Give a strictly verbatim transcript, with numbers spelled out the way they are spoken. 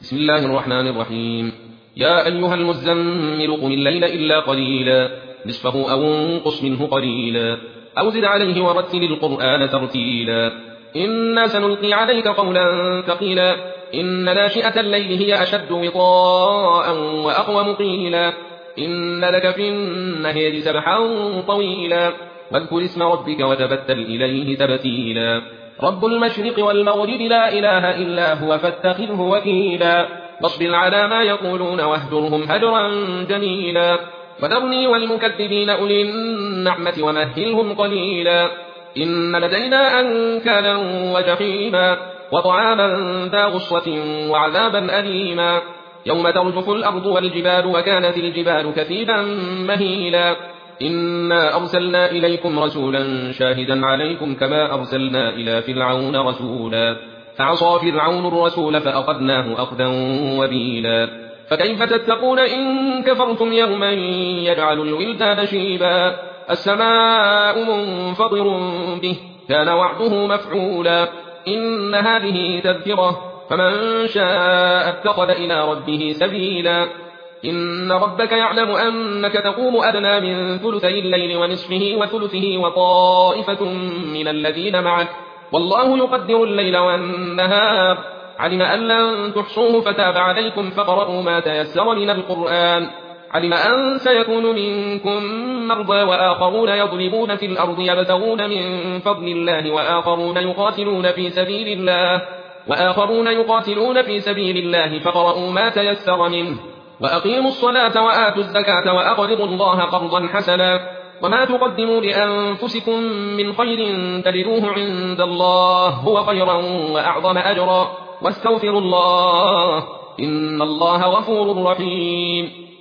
بسم الله الرحمن الرحيم. يا أيها المزمل قم الليل إلا قليلا نصفه أو انقص منه قليلا أو زد عليه ورتل القرآن ترتيلا إنا سنلقي عليك قولا ثقيلا إن ناشئة الليل هي أشد وطاء وأقوم قيلا إن لك في النهار سبحا طويلا واذكر اسم ربك وتبتل إليه تبتيلا رب المشرق والمغرب لا إله إلا هو فاتخذه وكيلا واصبر على ما يقولون واهجرهم هجرا جميلا وذرني والمكذبين أولي النعمة ومهلهم قليلا إن لدينا أنكالا وجحيما وطعاما ذا غصة وعذابا أليما يوم ترجف الأرض والجبال وكانت الجبال كثيبا مهيلا إنا أرسلنا إليكم رسولا شاهدا عليكم كما أرسلنا إلى فرعون رسولا فعصى فرعون الرسول فأخذناه أخذا وبيلا فكيف تتقون إن كفرتم يوما يجعل الولدان شيبا السماء منفطر به كان وعده مفعولا إن هذه تذكرة فمن شاء اتخذ إلى ربه سبيلا إن ربك يعلم أنك تقوم أدنى من ثلثي الليل ونصفه وثلثه وطائفة من الذين معك والله يقدر الليل والنهار علم أن لن تحصوه فتاب عليكم فقرأوا ما تيسر من القرآن علم أن سيكون منكم مرضى وآخرون يضربون في الأرض يبتغون من فضل الله وآخرون يقاتلون في سبيل الله وآخرون يقاتلون في سبيل الله فقرأوا ما تيسر منه وأقيموا الصلاة وآتوا الزكاة وأقرضوا الله قرضا حسنا وما تقدموا لأنفسكم من خير تجدوه عند الله هو خيرا وأعظم أجرا واستغفروا الله إن الله غفور رحيم